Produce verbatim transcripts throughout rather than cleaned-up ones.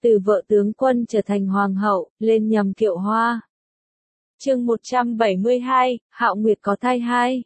từ vợ tướng quân trở thành hoàng hậu, lên nhầm kiệu hoa. Chương một trăm bảy mươi hai, Hạo Nguyệt có thai hai.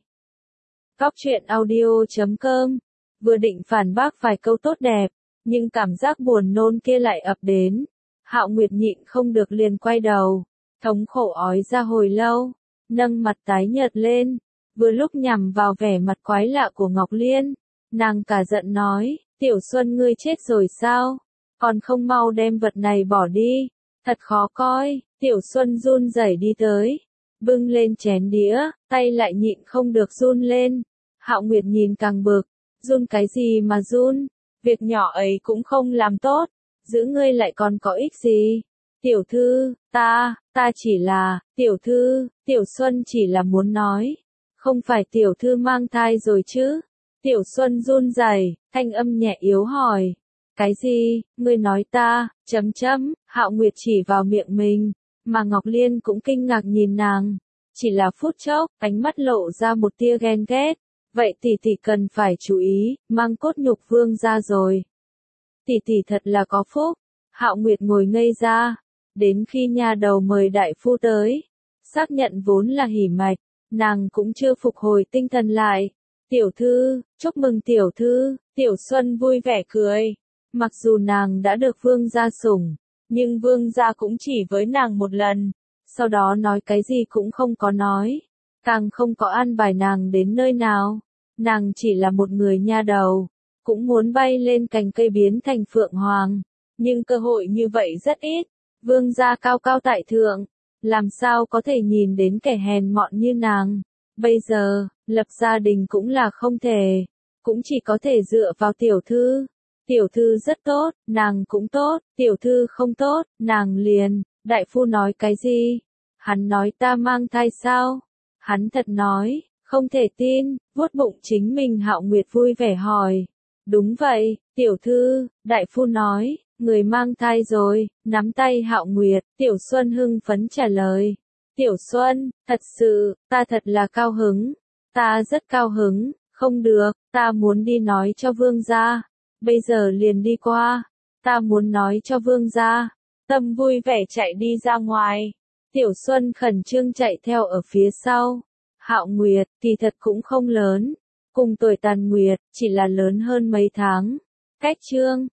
Góc truyện audio chấm com. Vừa định phản bác vài câu tốt đẹp, nhưng cảm giác buồn nôn kia lại ập đến. Hạo Nguyệt nhịn không được liền quay đầu, thống khổ ói ra hồi lâu, nâng mặt tái nhợt lên, vừa lúc nhằm vào vẻ mặt quái lạ của Ngọc Liên, nàng cả giận nói, Tiểu Xuân ngươi chết rồi sao? Còn không mau đem vật này bỏ đi, thật khó coi. Tiểu Xuân run rẩy đi tới, bưng lên chén đĩa, tay lại nhịn không được run lên. Hạo Nguyệt nhìn càng bực, run cái gì mà run, việc nhỏ ấy cũng không làm tốt, giữ ngươi lại còn có ích gì. Tiểu thư, ta, ta chỉ là, tiểu thư, Tiểu Xuân chỉ là muốn nói, không phải tiểu thư mang thai rồi chứ? Tiểu Xuân run rẩy, thanh âm nhẹ yếu hỏi, cái gì, ngươi nói ta, chấm chấm, Hạo Nguyệt chỉ vào miệng mình, mà Ngọc Liên cũng kinh ngạc nhìn nàng, chỉ là phút chốc, ánh mắt lộ ra một tia ghen ghét, vậy tỷ tỷ cần phải chú ý, mang cốt nhục vương ra rồi. Tỷ tỷ thật là có phúc. Hạo Nguyệt ngồi ngây ra, đến khi nha đầu mời đại phu tới, xác nhận vốn là hỉ mạch, nàng cũng chưa phục hồi tinh thần lại. Tiểu thư, chúc mừng tiểu thư. Tiểu Xuân vui vẻ cười, mặc dù nàng đã được vương gia sủng, nhưng vương gia cũng chỉ với nàng một lần, sau đó nói cái gì cũng không có nói, càng không có an bài nàng đến nơi nào. Nàng chỉ là một người nha đầu, cũng muốn bay lên cành cây biến thành phượng hoàng, nhưng cơ hội như vậy rất ít. Vương gia cao cao tại thượng, làm sao có thể nhìn đến kẻ hèn mọn như nàng. Bây giờ, lập gia đình cũng là không thể, cũng chỉ có thể dựa vào tiểu thư. Tiểu thư rất tốt, nàng cũng tốt, tiểu thư không tốt, nàng liền. Đại phu nói cái gì? Hắn nói ta mang thai sao? Hắn thật nói, không thể tin. Vuốt bụng chính mình. Hạo Nguyệt vui vẻ hỏi, đúng vậy, tiểu thư. Đại phu nói, người mang thai rồi. Nắm tay Hạo Nguyệt, Tiểu Xuân hưng phấn trả lời, Tiểu Xuân, thật sự, ta thật là cao hứng, ta rất cao hứng. Không được, ta muốn đi nói cho vương gia, bây giờ liền đi qua, ta muốn nói cho vương gia. Tâm vui vẻ chạy đi ra ngoài, Tiểu Xuân khẩn trương chạy theo ở phía sau. Hạo Nguyệt, kỳ thật cũng không lớn, cùng tuổi Tàn Nguyệt, chỉ là lớn hơn mấy tháng. Cách chương,